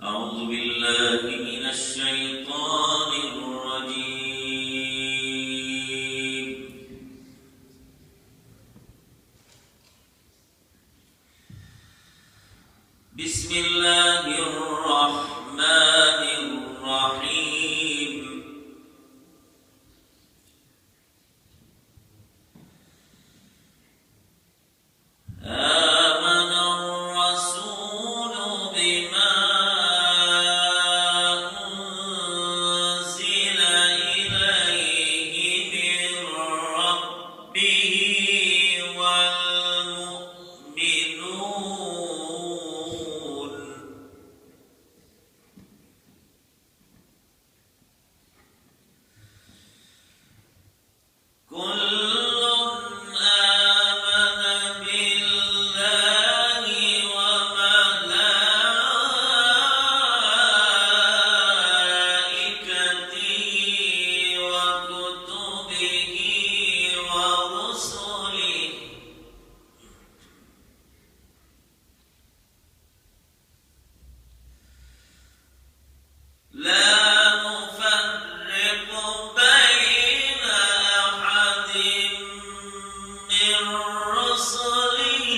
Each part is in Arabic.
أعوذ بالله من الشيطان الرجيم. بسم الله الرحمن الرحيم. آمن الرسول بما أنزل إليه من ربه والمؤمنون كل آمن بالله وملائكته وكتبه ورسله لا نفرق بين أحد من رسله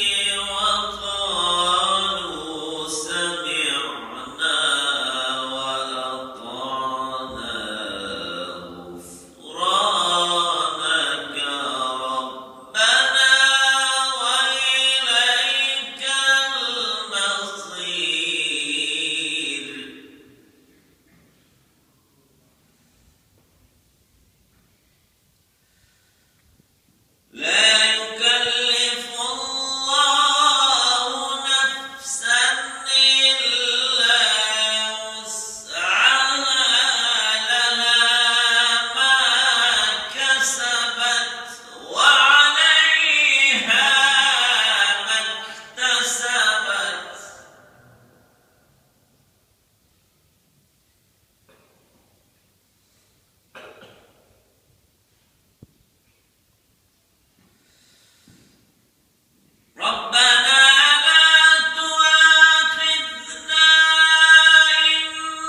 وقالوا سمعنا وأطعنا غفرانك ربنا وإليك المصير. لا يكلف الله نفسا إلا وسعها لها ما كسبت وعليها ما اكتسبت. ربنا لا تؤاخذنا إن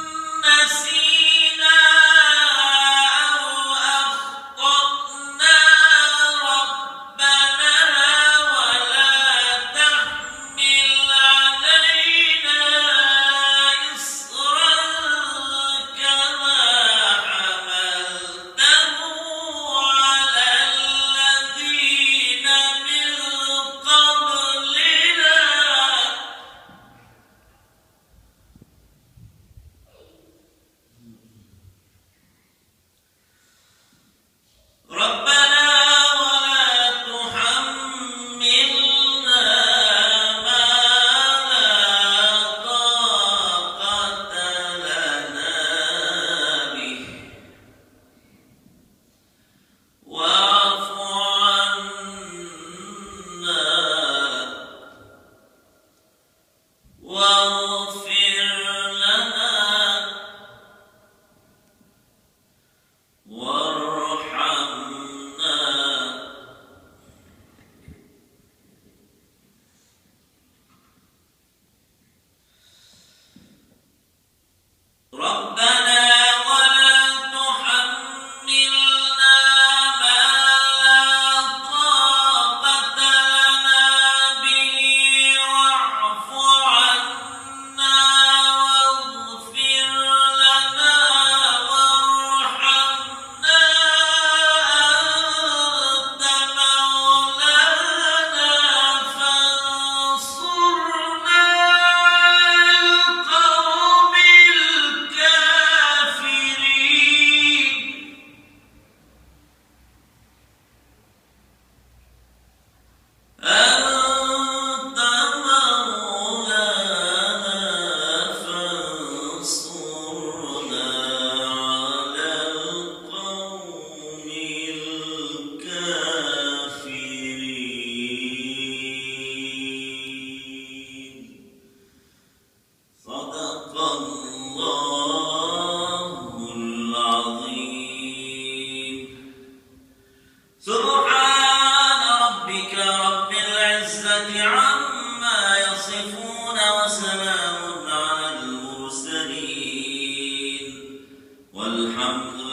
نسينا أو أخطأنا ربنا ولا تحمل علينا إصرا كما حملته على الذين من قبلنا. ربنا ولا تحملنا ما لا طاقة لنا به واعف عنا واغفر لنا وارحمنا. ربنا ولا تحملنا ما لا طاقة لنا به واعف عنا واغفر لنا وارحمنا. أنت مولانا فانصرنا على القوم الكافرين. أنت مولانا فانصرنا على القوم الكافرين. صدق الله العظيم. سبحان ربك رب العزة عما يصفون وسلام على المرسلين المرسلين والحمد